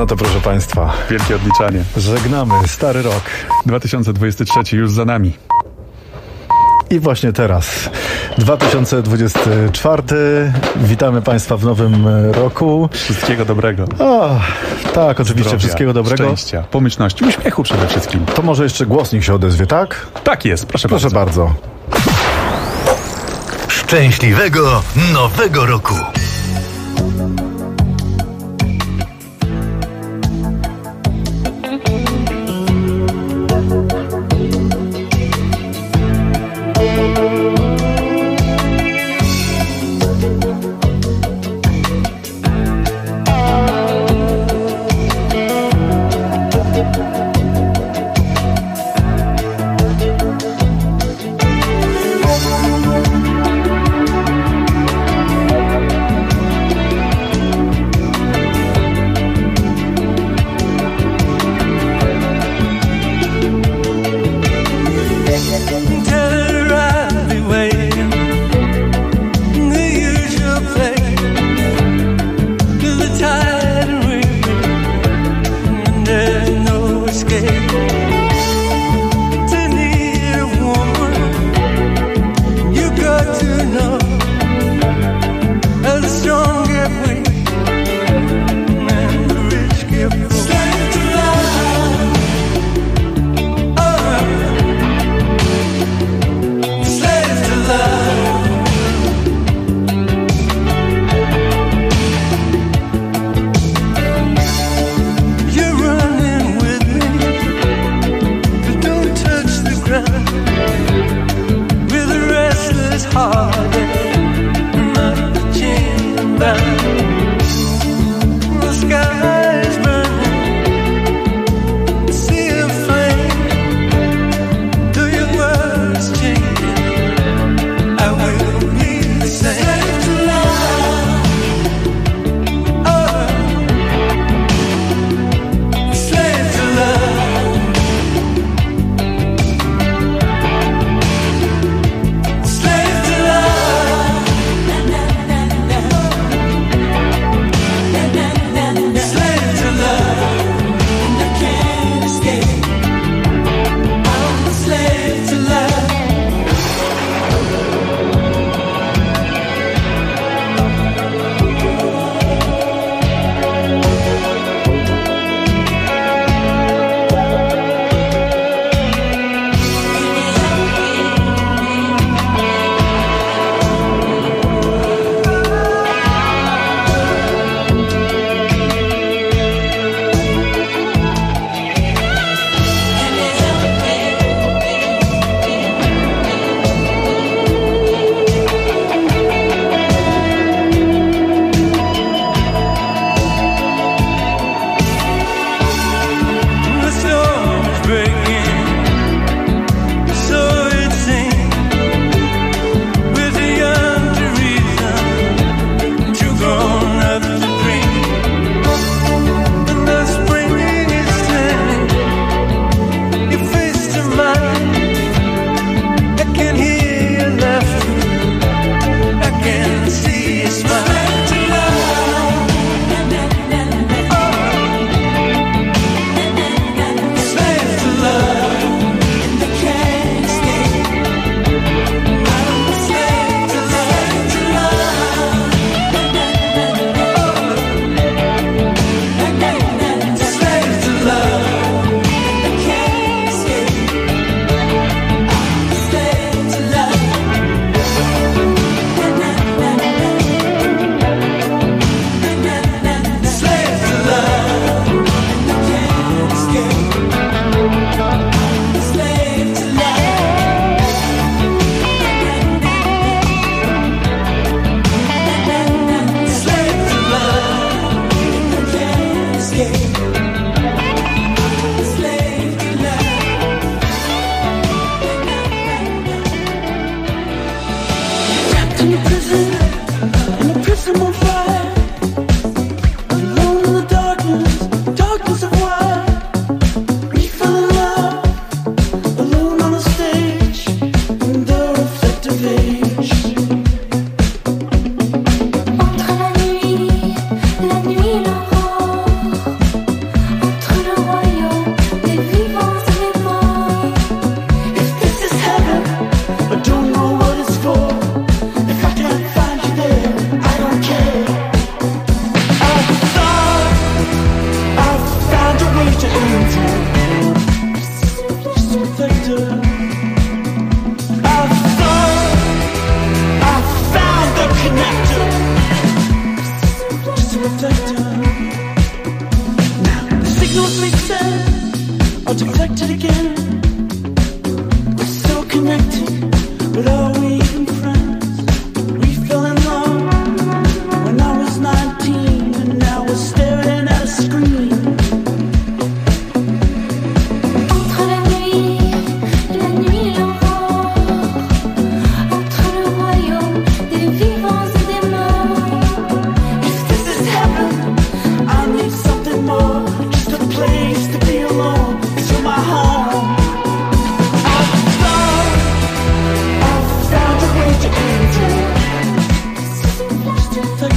No to proszę Państwa, Wielkie odliczanie. żegnamy stary rok. 2023 już za nami. I właśnie teraz, 2024. Witamy Państwa w nowym roku. Wszystkiego dobrego. O, tak, oczywiście, Zdrowia, wszystkiego dobrego. Szczęścia, pomyślności, uśmiechu przede wszystkim. To może jeszcze głosnik się odezwie, tak? Tak jest, proszę Proszę bardzo. Szczęśliwego Nowego Roku!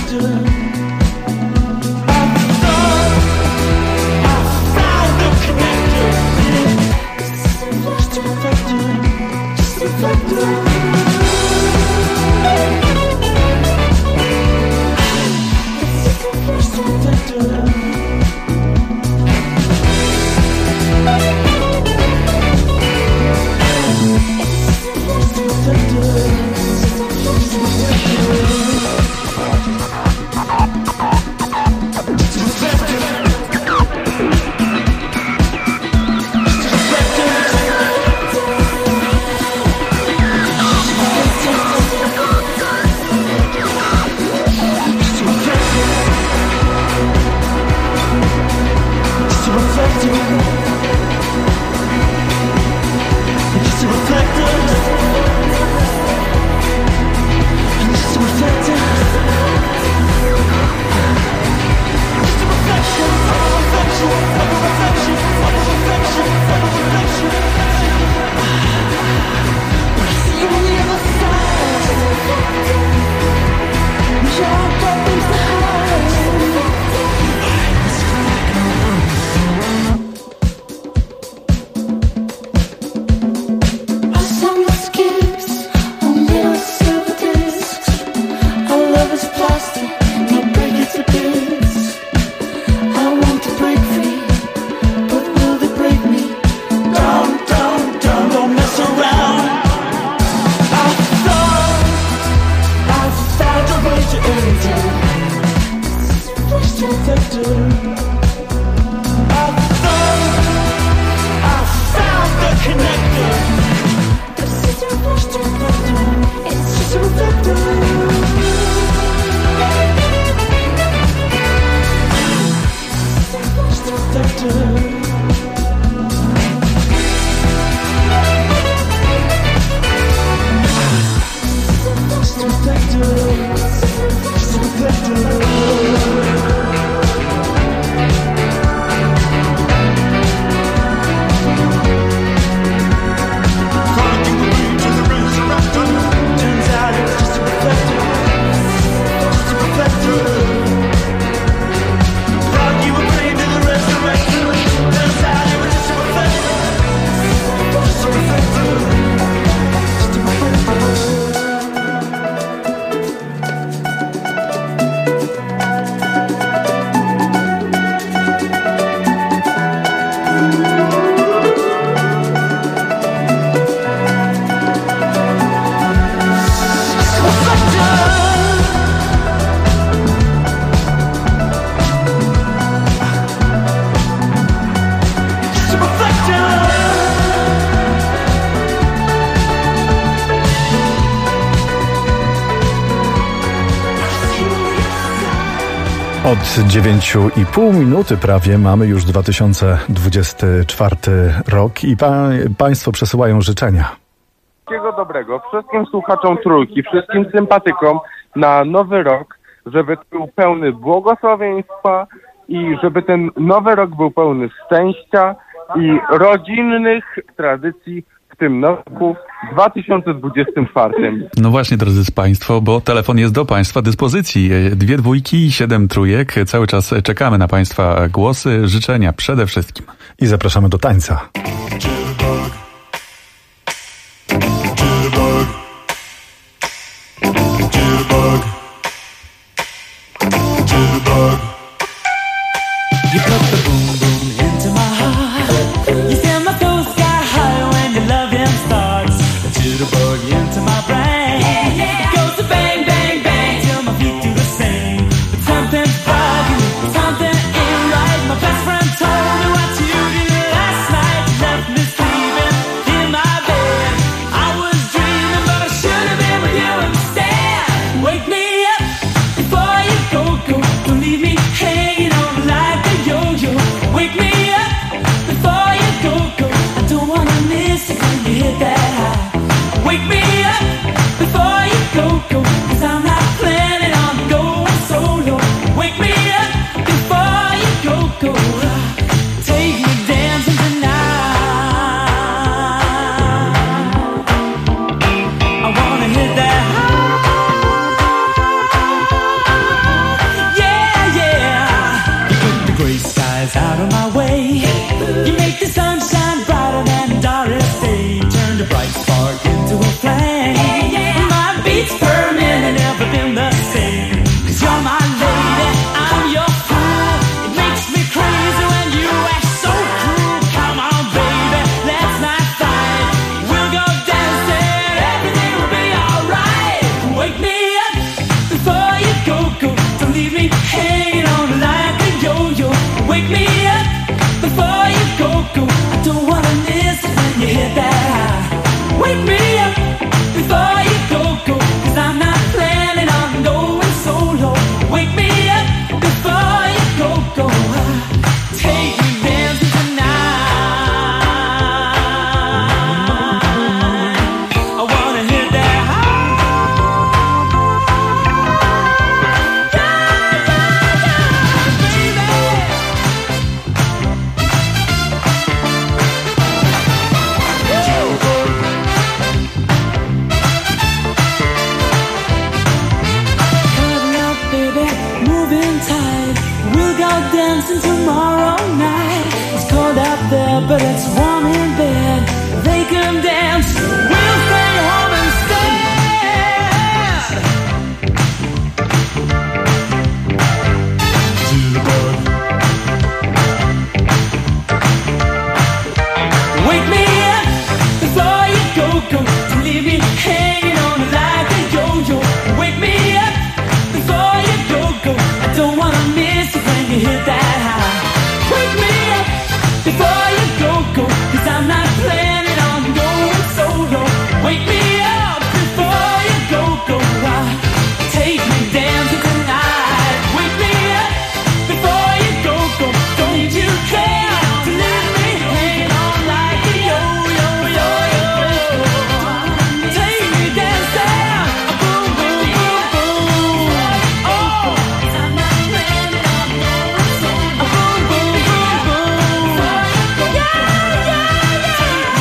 Od 9,5 minuty prawie mamy już 2024 rok i Państwo przesyłają życzenia. Wszystkiego dobrego wszystkim słuchaczom Trójki, wszystkim sympatykom na nowy rok, żeby był pełny błogosławieństwa i żeby ten nowy rok był pełny szczęścia i rodzinnych tradycji w tym roku 2024. No właśnie, drodzy Państwo, bo telefon jest do Państwa dyspozycji. 2 dwójki i 7 trójek. Cały czas czekamy na Państwa głosy, życzenia przede wszystkim. I zapraszamy do tańca. Wake me up before you go. Don't leave me moving tight. We'll go dancing tomorrow night. It's cold out there, but it's warm in bed. They can dance, we'll stay home instead. Wake me up before you go. Don't leave me hanging on like a yo-yo. Wake me up before you go. I don't wanna miss it when you hit that high. Wake me up before you go. 'Cause I'm not planning on going solo. Wake me up before you go. Take me dancing tonight. Wake me up before you go. Don't you care to leave me hanging on like a yo-yo. Take me dancing, boom, boom, boom, boom. Oh, I'm not planning on going solo. Boom, boom, boom, boom. Yeah, yeah, yeah.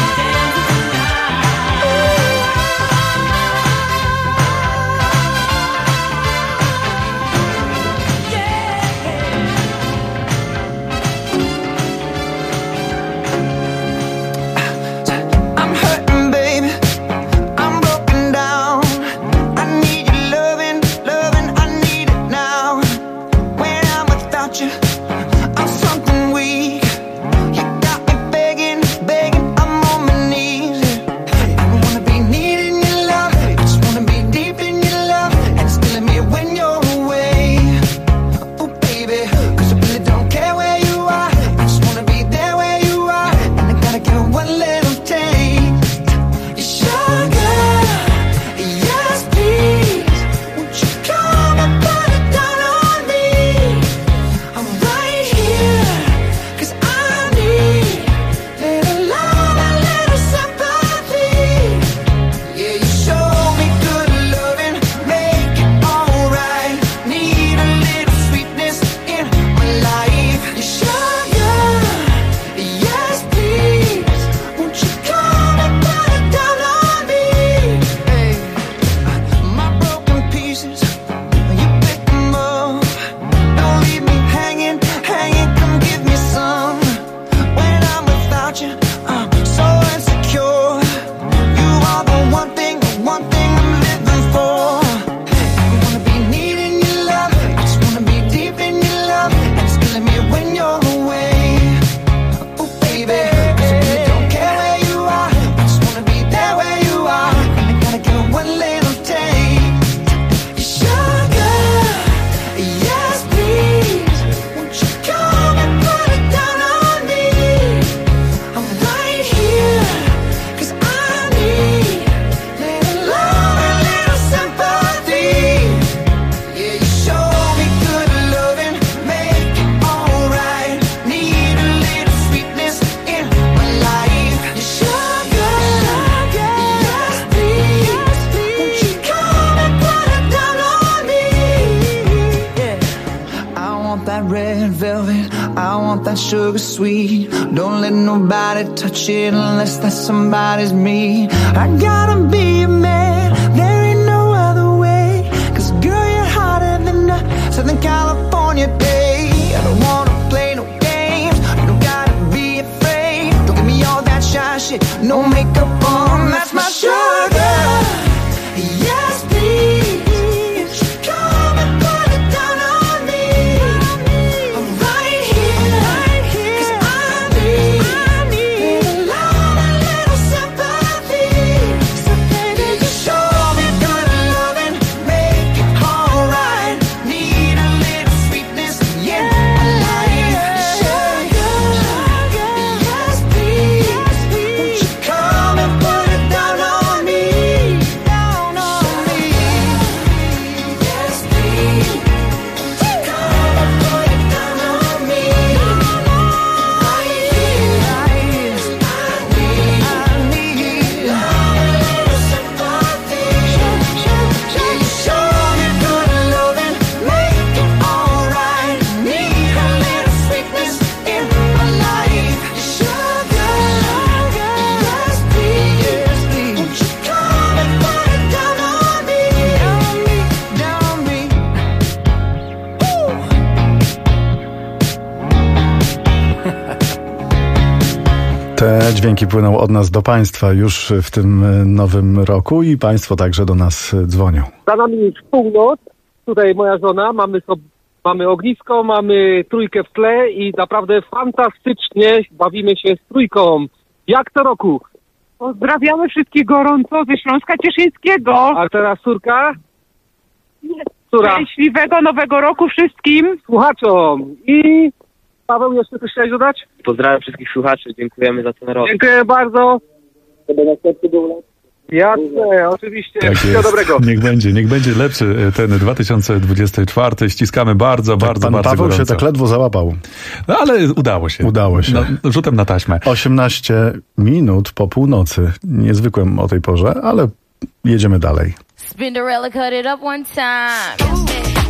I'm hurting, baby. I'm broken down. I need your loving, I need it now. When I'm without you, I'm something weak. You got me begging, I'm on my knees. I don't wanna be needing your love. I just wanna be deep in your love. And it's killing me when you're away. Oh, baby, 'cause I really don't care where you are. I just wanna be there where you are. And I gotta get one little taste. Sugar, yes please. Won't you come and put it down on me? I'm right here, 'cause I need little love and little sympathy. Yeah, you show me good loving, make it alright. Need a little sweetness in my life. Sugar, yes please. Won't you come and put it down on me? Hey, my broken pieces, you pick them up. Don't leave me hanging, come give me some. When I'm without you, I'm so insecure. You are the one thing I'm living for. I don't wanna be needing your love, I just wanna be deep in your love. And it's killing me when you're away. Oh, baby, 'cause I really don't care where you are. I just wanna be there where you are. And I gotta get one little taste. Sugar, yes please. Won't you come and put it down on me? I'm right here, 'cause I need little love and little sympathy. Yeah, you show me good loving, make it alright. Need a little sweetness in my life. Sugar, yes please. Won't you come and put it down on me? Yeah. I want that red velvet, I want that sugar sweet. Don't let nobody touch it unless that somebody's me. I gotta be a man, there ain't no other way. 'Cause girl, you're hotter than a Southern California day. I don't wanna play no games, you don't gotta be afraid. Don't give me all that shy shit, no makeup on, that's my sugar. Yes please. Come and put it down on me. I'm right here, 'cause I need little love and little sympathy. So baby, you show Te dźwięki płyną od nas do Państwa już w tym nowym roku i Państwo także do nas dzwonią. Za nami już północ, tutaj moja żona, mamy ognisko, mamy trójkę w tle i naprawdę fantastycznie bawimy się z trójką. Jak co roku. Pozdrawiamy wszystkich gorąco ze Śląska Cieszyńskiego. A teraz córka? Córa. Szczęśliwego Nowego Roku wszystkim. Słuchaczom. I Paweł, jeszcze coś chciałeś dodać? Pozdrawiam wszystkich słuchaczy, dziękujemy za ten rok. Dziękuję bardzo. Żeby następny był lepszy. Jasne, oczywiście. Tak Wszystkiego dobrego. Niech będzie lepszy ten 2024. Ściskamy bardzo, bardzo, Pan bardzo Paweł gorąco. się tak ledwo załapał. No ale udało się. Udało się. No, rzutem na taśmę. 18 minut po północy. Niezwykłem o tej porze, ale jedziemy dalej. Spinderella cut it up one time.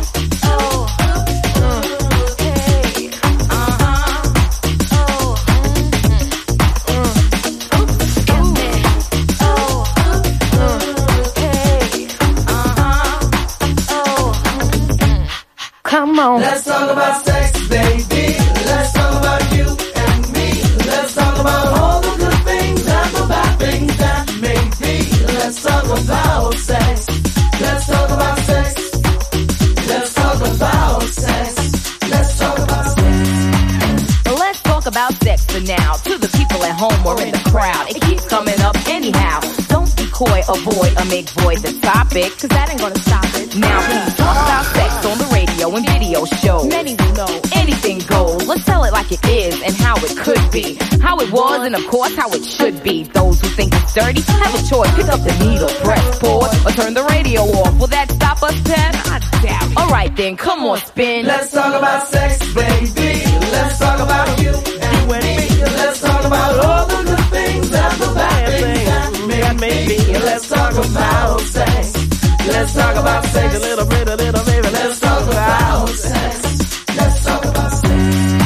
Come on. Let's talk about sex, baby. Let's talk about you and me. Let's talk about all the good things and the bad things that may be. Let's talk about sex. Let's talk about sex. Let's talk about sex. Let's talk about sex. Let's talk about sex for now. To the people at home or in the crowd, it keeps coming up anyhow. Don't be coy, avoid, or make void the topic, cause that ain't gonna stop it. Now please talk about sex on the radio and video shows. Many will know anything goes. Let's tell it like it is and how it could be, how it was and of course how it should be. Those who think it's dirty have a choice. Pick up the needle, press pause, or turn the radio off. Will that stop us, Pep? I doubt it. Alright then, come on, spin. Let's talk about sex, baby. Let's talk about you and me. Let's talk about all the good things and the bad things that may be. Let's talk about sex. Let's talk about sex. A little baby. Let's talk about sex. Let's talk about sex.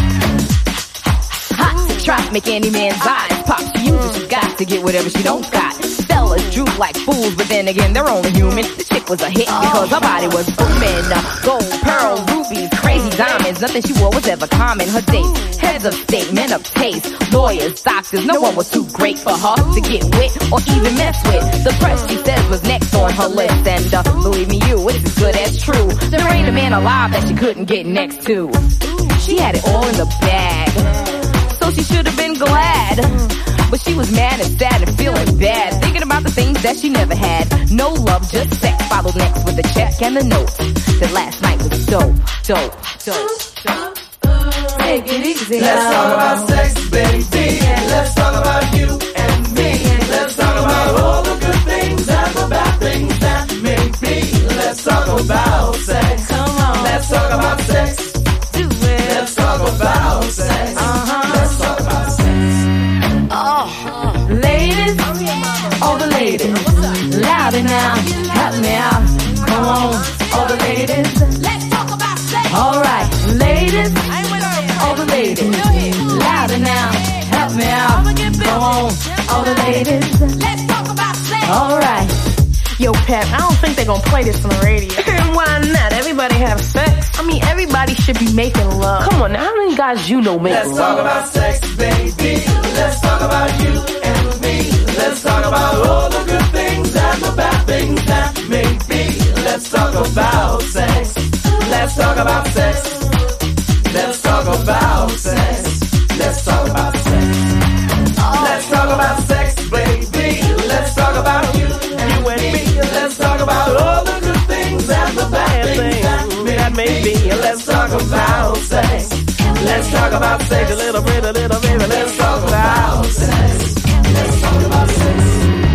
Hot to trap, make any man's eyes pop. She uses, she's got to get whatever she don't got. Fellas droop like fools, but then again, they're only human. The chick was a hit because her body was booming. Gold, pearl, rubies, crazy diamonds. Nothing she wore was ever common. Her dates, heads of state, men of taste, lawyers, doctors. No one was too great for her to get with or even mess with. The press, she says, was next on her list. And believe me, you, it's as good as true. There ain't a man alive that she couldn't get next to. She had it all in the bag, so she should have been glad. But she was mad and sad and feeling bad, thinking about the things that she never had. No love, just sex, followed next with the check and the note. That last night was dope. Take it easy. Let's talk about sex, baby. Let's talk about you and me. Let's talk about all the good things and the bad things that may be. Let's talk about sex. Come on. Let's talk about sex. Do it. Let's talk about sex. Let's talk about sex. Ladies, all the ladies, louder now, help me out. Come on, all the ladies, let's talk about sex. Alright, ladies, all the ladies, louder now, help me out. Come on, all the ladies, let's talk about sex. Alright. Yo, Pep, I don't think they're gonna play this on the radio. And why not? Everybody have sex. I mean, everybody should be making love. Come on, now, how many guys you know make love? Let's talk about sex, baby. Let's talk about you and me. Let's talk about all the good things and the bad things that may be. Let's talk about sex. Let's talk about sex. Let's talk about sex. Let's talk about sex. Let's talk about sex, baby. Let's talk about you and me. Let's talk about all the good things and the bad things that may be. Let's talk about sex. Let's talk about sex. A little baby. Let's talk about sex. Let's talk about sex.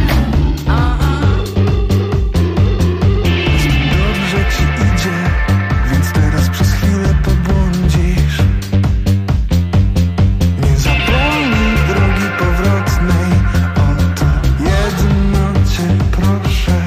Dobrze ci idzie, więc teraz przez chwilę pobłądzisz. Nie zapomnij drogi powrotnej, o to jedno cię proszę.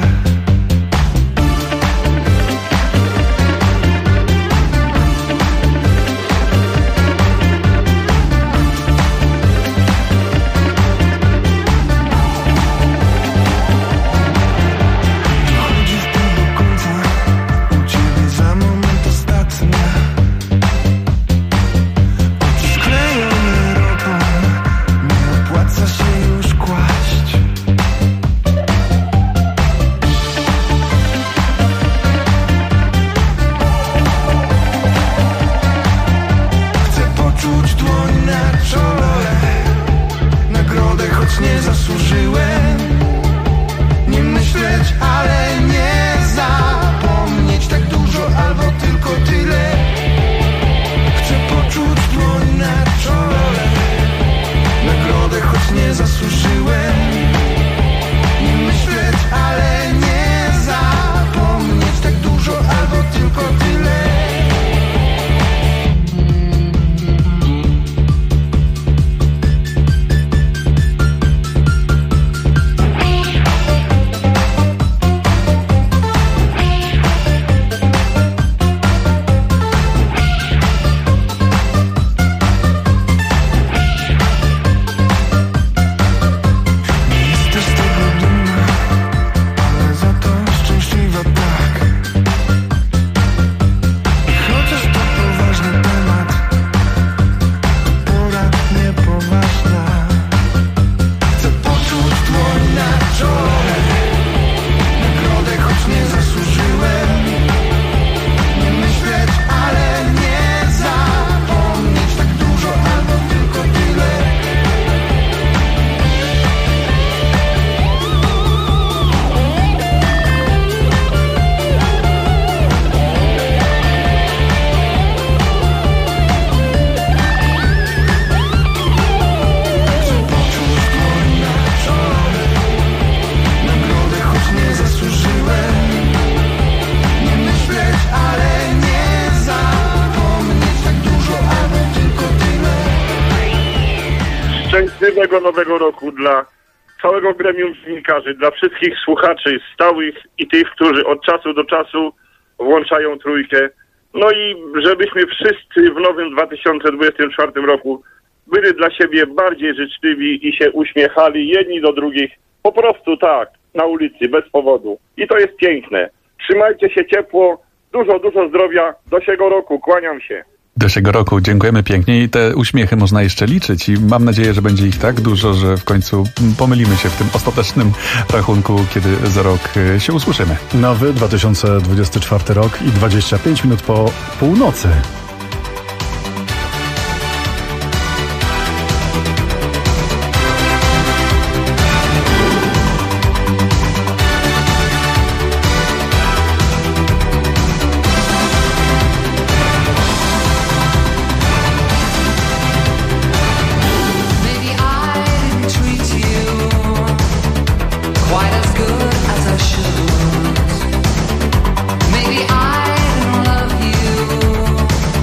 szczęśliwego nowego roku dla całego gremium dziennikarzy, dla wszystkich słuchaczy stałych i tych, którzy od czasu do czasu włączają trójkę. No i żebyśmy wszyscy w nowym 2024 roku byli dla siebie bardziej życzliwi i się uśmiechali jedni do drugich. Po prostu tak, na ulicy, bez powodu. I to jest piękne. Trzymajcie się ciepło, dużo zdrowia. Do siego roku, kłaniam się. Do siego roku, dziękujemy pięknie i te uśmiechy można jeszcze liczyć i mam nadzieję, że będzie ich tak dużo, że w końcu pomylimy się w tym ostatecznym rachunku, kiedy za rok się usłyszymy. Nowy 2024 rok i 25 minut po północy. Maybe I didn't love you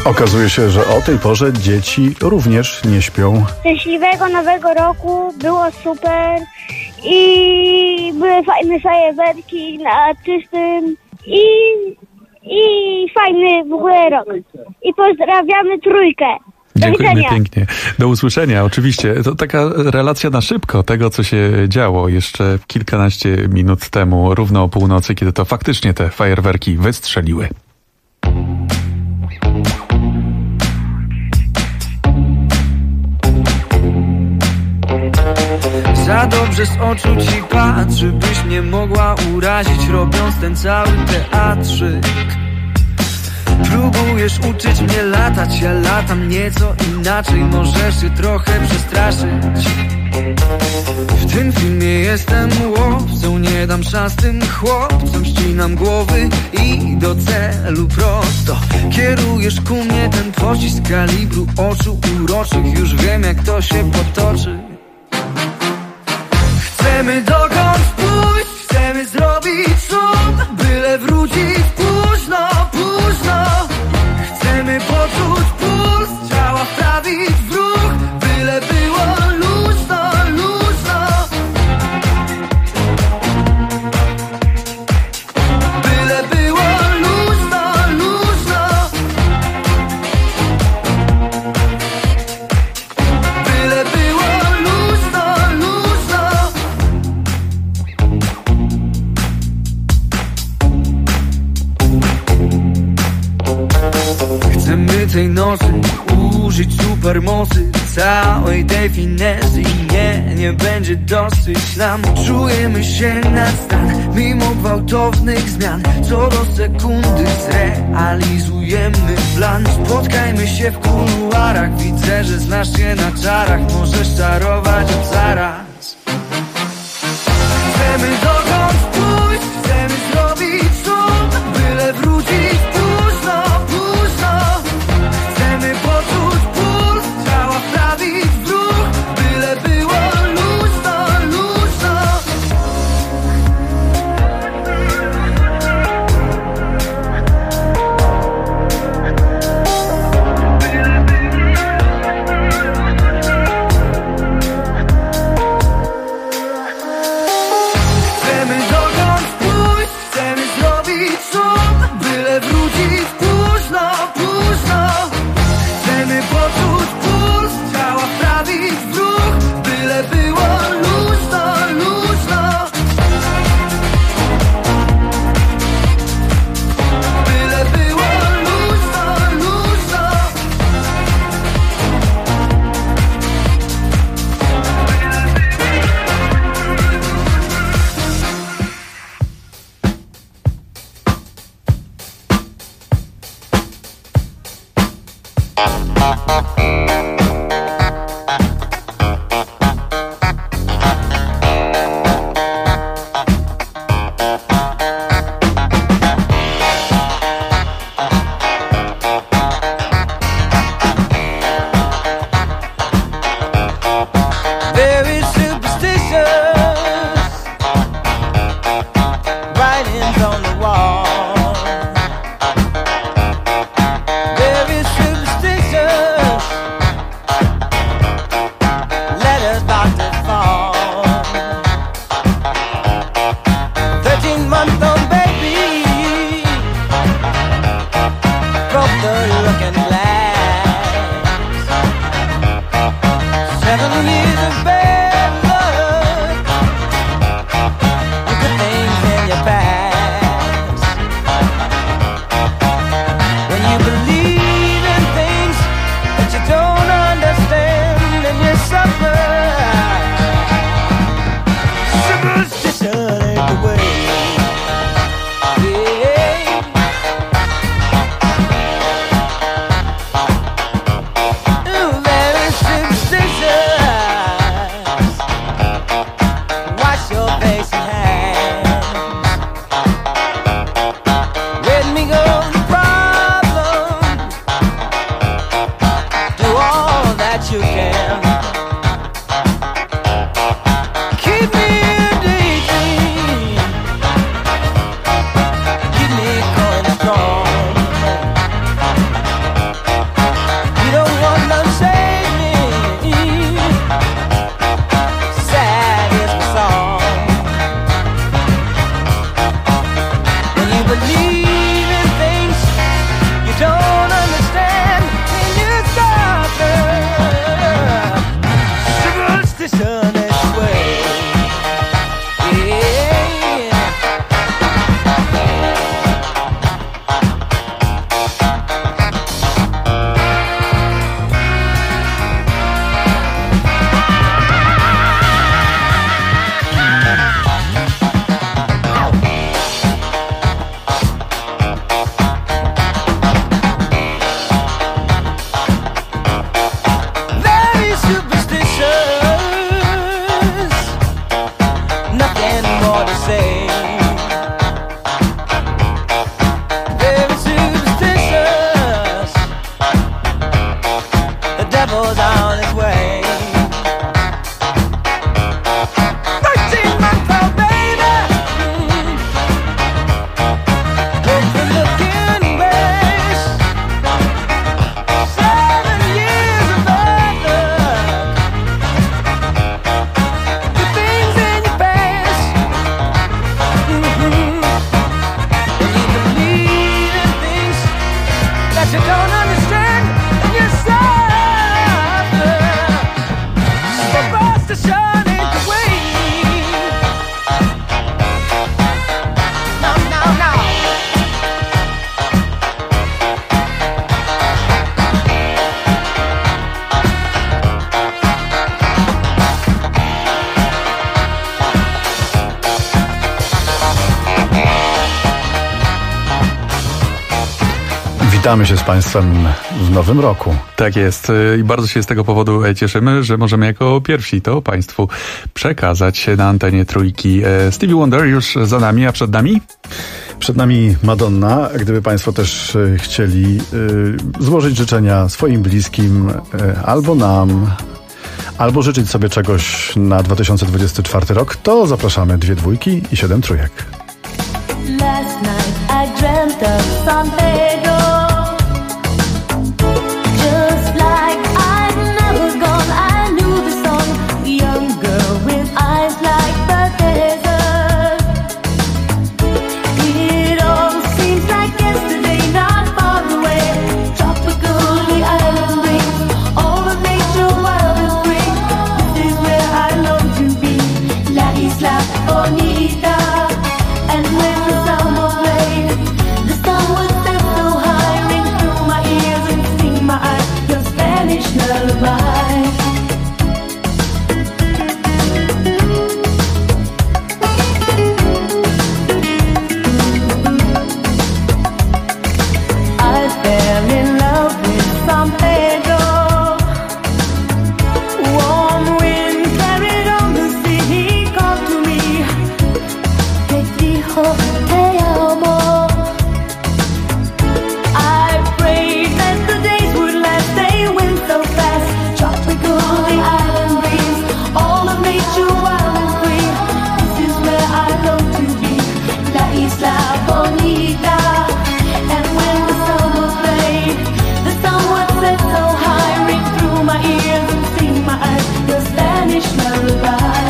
Okazuje się, że o tej porze dzieci również nie śpią. Szczęśliwego Nowego Roku, było super i były fajne fajerwerki na czystym i fajny w ogóle rok. I pozdrawiamy trójkę. Do Dziękujemy widzenia. pięknie. Do usłyszenia, oczywiście. To taka relacja na szybko tego, co się działo jeszcze kilkanaście minut temu, równo o północy, kiedy to faktycznie te fajerwerki wystrzeliły. Za dobrze z oczu ci patrzy, byś nie mogła urazić, robiąc ten cały teatrzyk. Próbujesz uczyć mnie latać, ja latam nieco inaczej, możesz się trochę przestraszyć. W tym filmie jestem łowcą, nie dam szans tym chłopcom, ścinam głowy i do celu prosto. Kierujesz ku mnie ten pocisk kalibru oczu uroczych, już wiem jak to się potoczy. Chcemy dokąd pójść, chcemy zrobić szum, byle wrócić późno, późno. Chcemy poczuć puls, ciała wprawić w ruch, byle było luźno, luźno. Byle było luźno, luźno. Byle było luźno, luźno. Chcemy tej nocy użyć supermocy, całej tej finezy i nie będzie dosyć nam. Czujemy się na stan, mimo gwałtownych zmian. Co do sekundy zrealizujemy plan. Spotkajmy się w kuluarach, widzę, że znasz się na czarach. Możesz czarować od zaraz. Chcemy dokąd pójść, chcemy zrobić szum, byle wrócić późno, późno. Chcemy poczuć puls, ciała wprawić w ruch, byle było luźno, luźno. Chcemy dokąd pójść, chcemy zrobić szum, byle wrócić późno, późno. Chcemy poczuć puls, ciała wprawić w ruch, byle było luźno, luźno. Byle było luźno, luźno. Very superstitious, writings on the wall. Very superstitious, Witamy się z Państwem w nowym roku. Tak jest i bardzo się z tego powodu cieszymy, że możemy jako pierwsi to Państwu przekazać na antenie Trójki. Stevie Wonder już za nami, a przed nami? Przed nami Madonna. Gdyby Państwo też chcieli złożyć życzenia swoim bliskim albo nam, albo życzyć sobie czegoś na 2024 rok, to zapraszamy 2 dwójki i 7 trójek. Last night I dreamt of San Pedro. Just like I'd never gone, I knew the song. Young girl with eyes like the desert. It all seems like yesterday, not far away. Tropical, the island breeze, all of nature wild and free. This is where I long to be, La Isla Bonita. And when the summer played, the sun would set so high, ring through my ears and sting my eyes, your Spanish lullaby. I fell in love with San Pedro. Warm wind carried on the sea, he called to me. Te dijo te amo. I prayed that the days would last, they went so fast. Tropical, the island breeze, all of nature wild and free. This is where I long to be, La Isla Bonita. And when the summer played, the sun would set so high, ring through my ears and sting my eyes, your Spanish lullaby.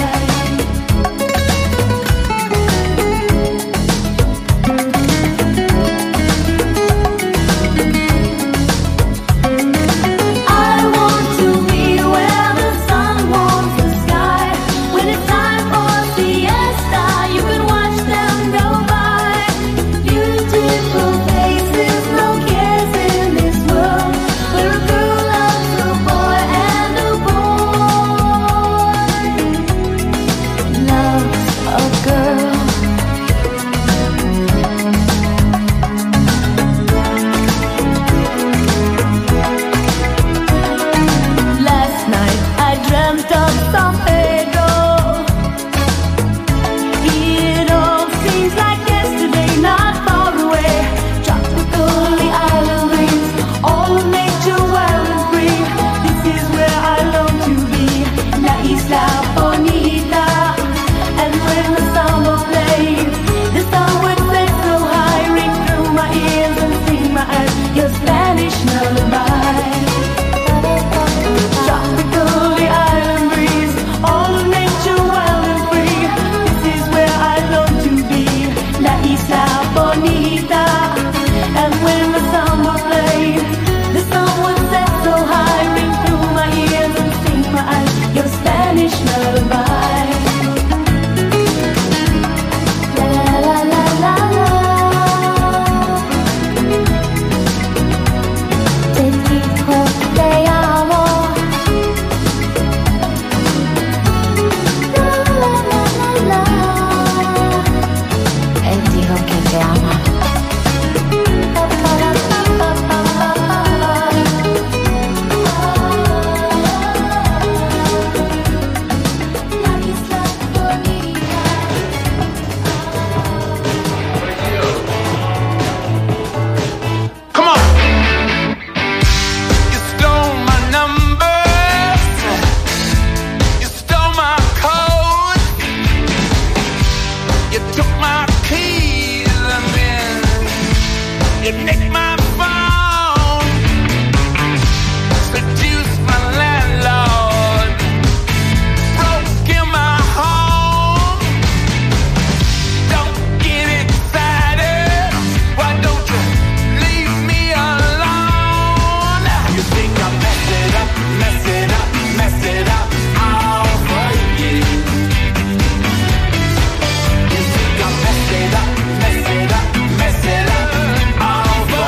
I want to be where the sun warms the sky. When it's time for siesta, you can watch them go by. Beautiful faces, no cares in this world. Where a girl loves a boy and a boy loves a girl. Last night I dreamt of San Pedro. It all seems like yesterday, not far away. Tropical, the island breeze, all of nature wild and free. This is where I long to be, La Isla Bonita. And when the summer played, the sun would set so high, ring through my ears and sting my eyes, your Spanish lullaby. Tropical, the island breeze, all of nature wild and free. This is where I long to be, La Isla Bonita. And when the summer played, the sun would set so high, ring through my ears and sting my eyes, your Spanish lullaby. La la la la la. Te dijo te amo. Él dijo que te ama. Come on. You stole my numbers. You stole my code. You took my keys and then you nicked my phone. Seduced my landlord. Broke in my home. Don't get excited. Why don't you leave me alone? You think I messed it up, messed it up, messed it up all for you. You think I messed it up, messed it up, messed it up all for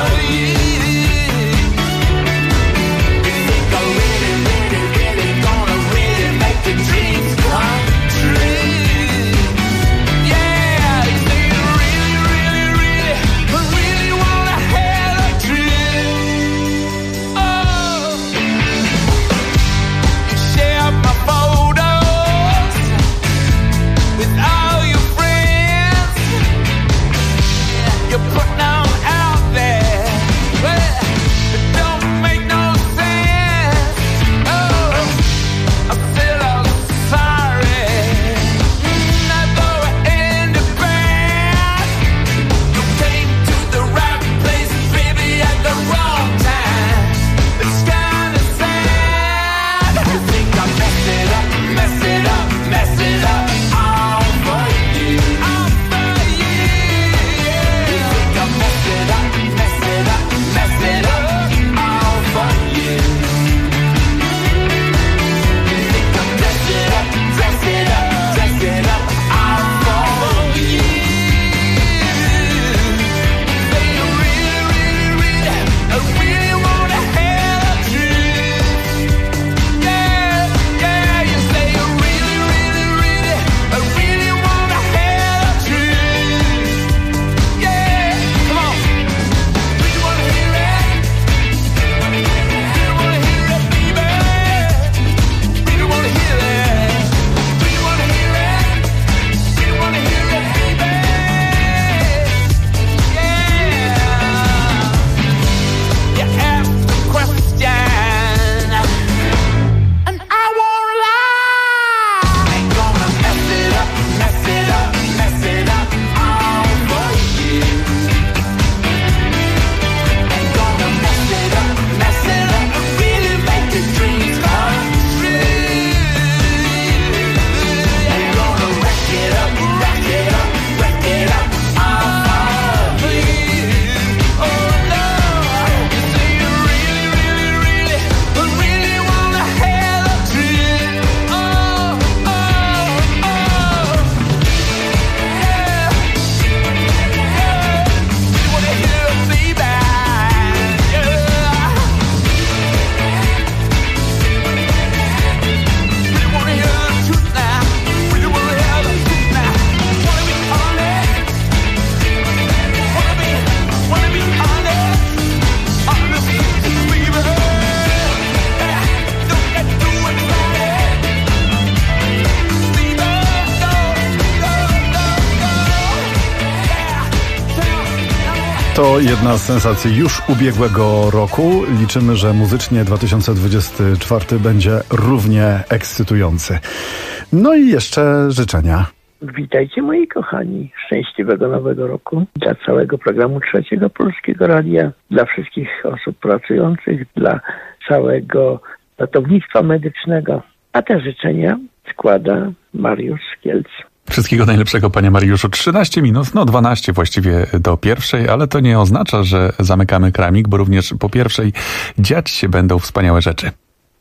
To jedna z sensacji już ubiegłego roku. Liczymy, że muzycznie 2024 będzie równie ekscytujący. No i jeszcze życzenia. Witajcie moi kochani, szczęśliwego nowego roku dla całego programu Trzeciego Polskiego Radia, dla wszystkich osób pracujących, dla całego ratownictwa medycznego, a te życzenia składa Mariusz z Kielc. Wszystkiego najlepszego, panie Mariuszu. 13 minut, 12 właściwie do pierwszej, ale to nie oznacza, że zamykamy kramik, bo również po pierwszej dziać się będą wspaniałe rzeczy.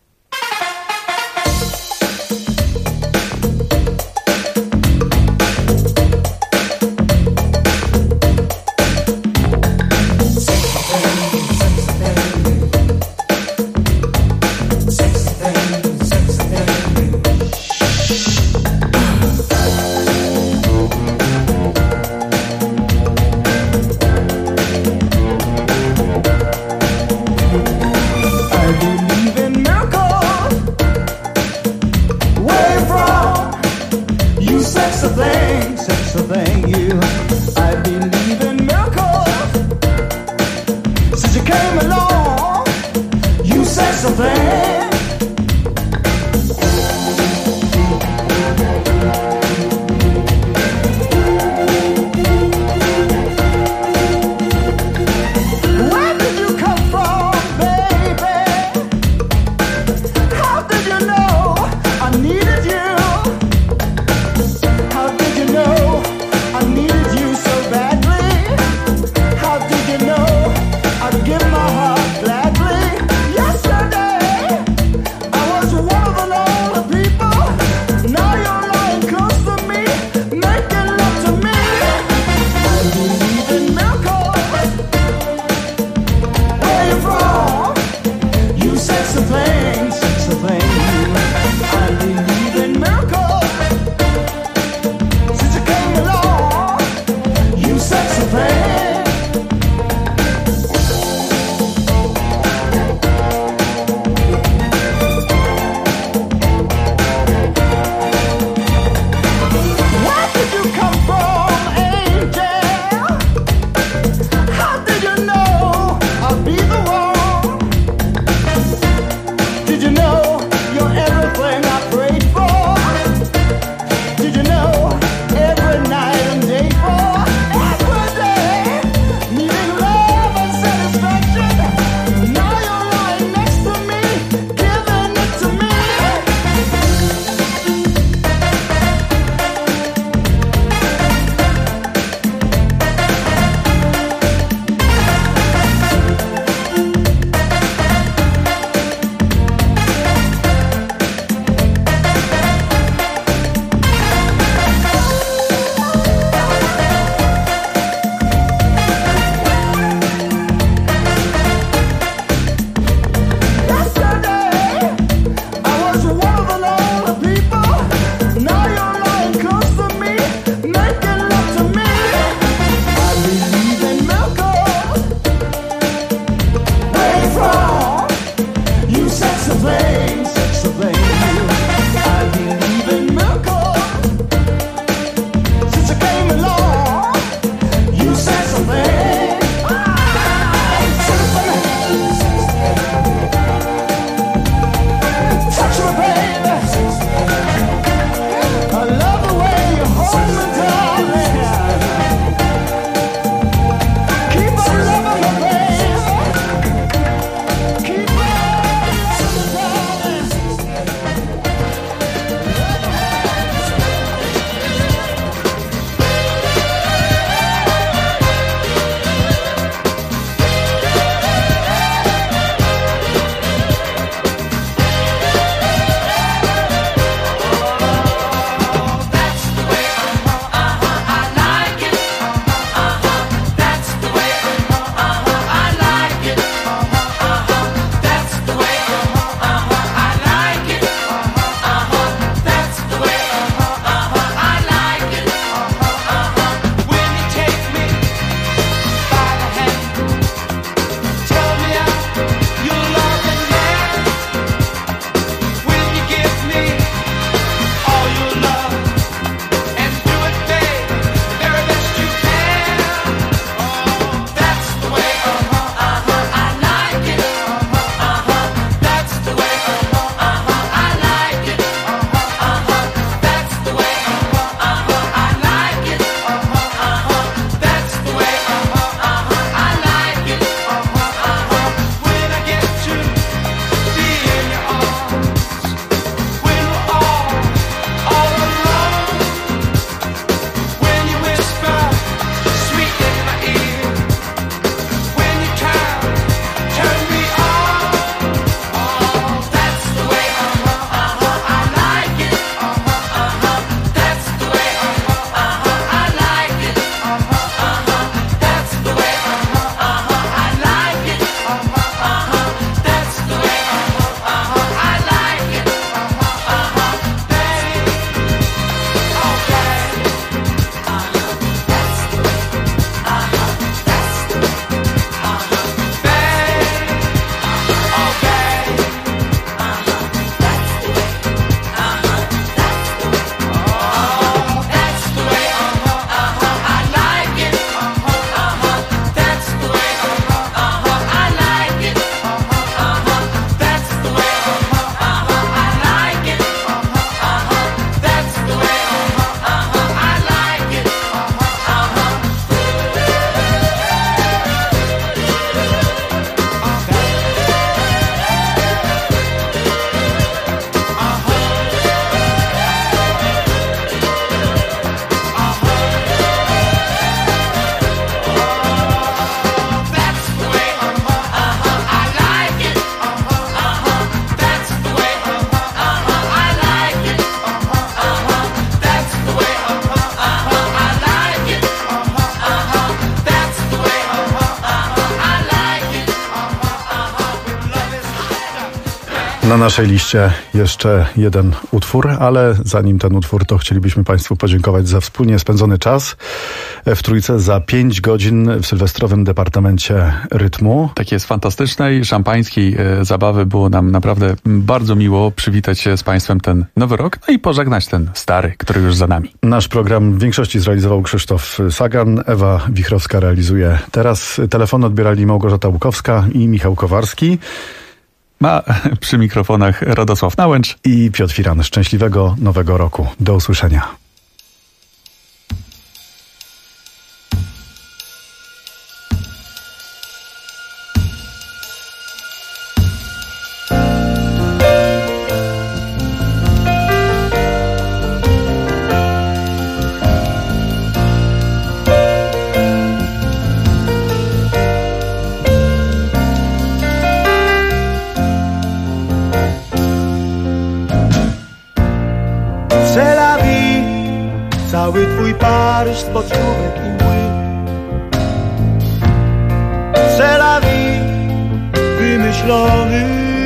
Sexy thing, you. I believe in miracles. Since you came along, you sexy thing. Where did you come from, baby? How did you know I needed you? I needed you so badly. How did you know I'd give my heart? Na naszej liście jeszcze jeden utwór, ale zanim ten utwór, to chcielibyśmy Państwu podziękować za wspólnie spędzony czas w Trójce, za 5 godzin w sylwestrowym Departamencie Rytmu. Takiej fantastycznej, szampańskiej zabawy. Było nam naprawdę bardzo miło przywitać się z Państwem ten nowy rok, no i pożegnać ten stary, który już za nami. Nasz program w większości zrealizował Krzysztof Sagan, Ewa Wichrowska realizuje teraz. Telefon odbierali Małgorzata Łukowska i Michał Kowarski. Ma przy mikrofonach Radosław Nałęcz i Piotr Firan. Szczęśliwego Nowego Roku. Do usłyszenia. Cały twój Paryż z pocztówek i mły. C'est la vie, wymyślony.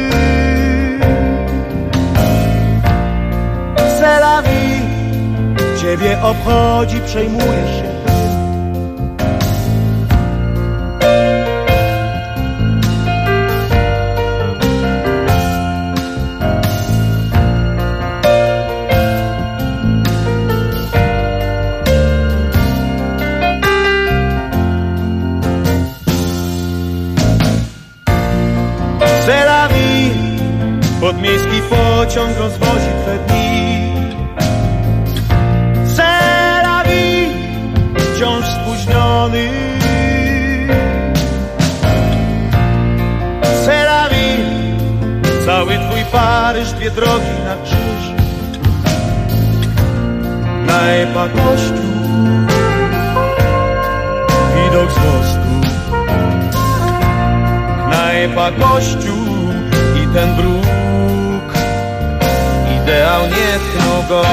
C'est la vie, ciebie obchodzi, przejmujesz się. Podmiejski pociąg rozwozi twe dni. C'est la vie, wciąż spóźniony. C'est la vie, cały twój Paryż, dwie drogi na krzyż. Na EPA kościół, widok z mostu. Na EPA kościół i ten brud. Ideał nie tknął go.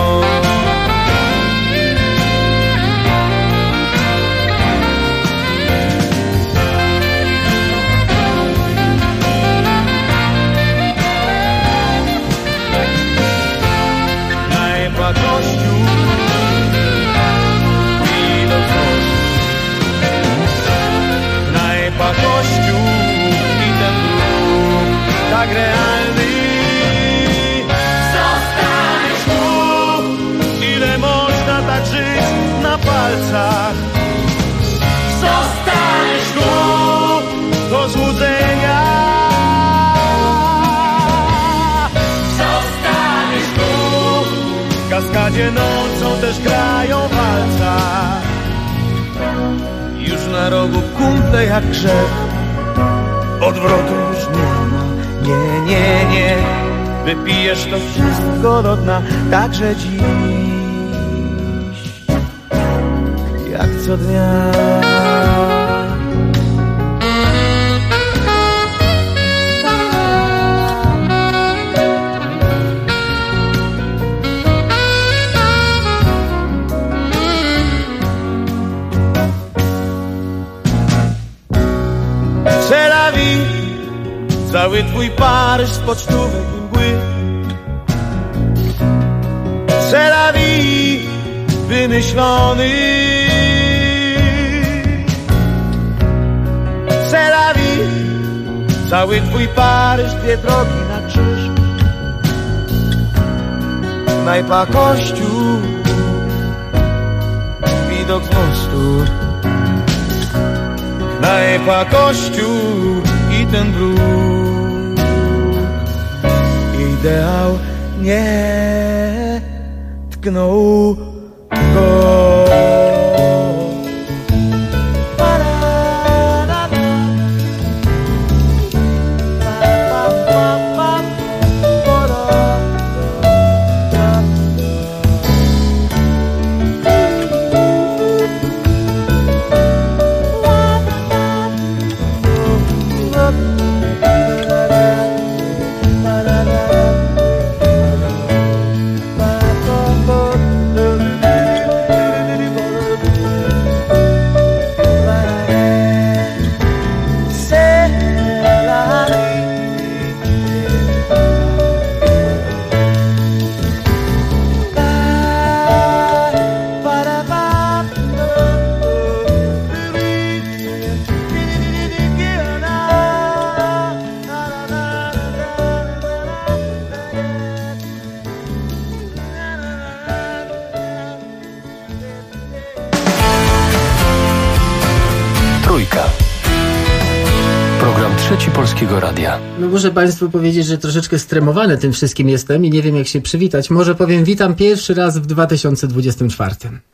Na EPA kościół, widok z mostu. Na EPA kościół i ten dróg tak realny. Tak żyć na palcach. Zostaniesz tu do złudzenia. Zostaniesz tu. W kaskadzie nocą też grają walca. Już na rogu kumple jak grzech. Odwrotu już nie ma. Nie, nie, nie. Wypijesz to wszystko do dna. Także dziś jak co dnia. C'est la vie, cały twój Paryż z pocztówek i mgły. C'est la vie, wymyślony. C'est la vie, cały twój Paryż, dwie drogi na krzyż. Knajpa kościół, widok z mostu. Knajpa kościół i ten brud. Ideał nie tknął go. Trzeci Polskiego Radia. No muszę Państwu powiedzieć, że troszeczkę stremowany tym wszystkim jestem i nie wiem jak się przywitać. Może powiem witam pierwszy raz w 2024.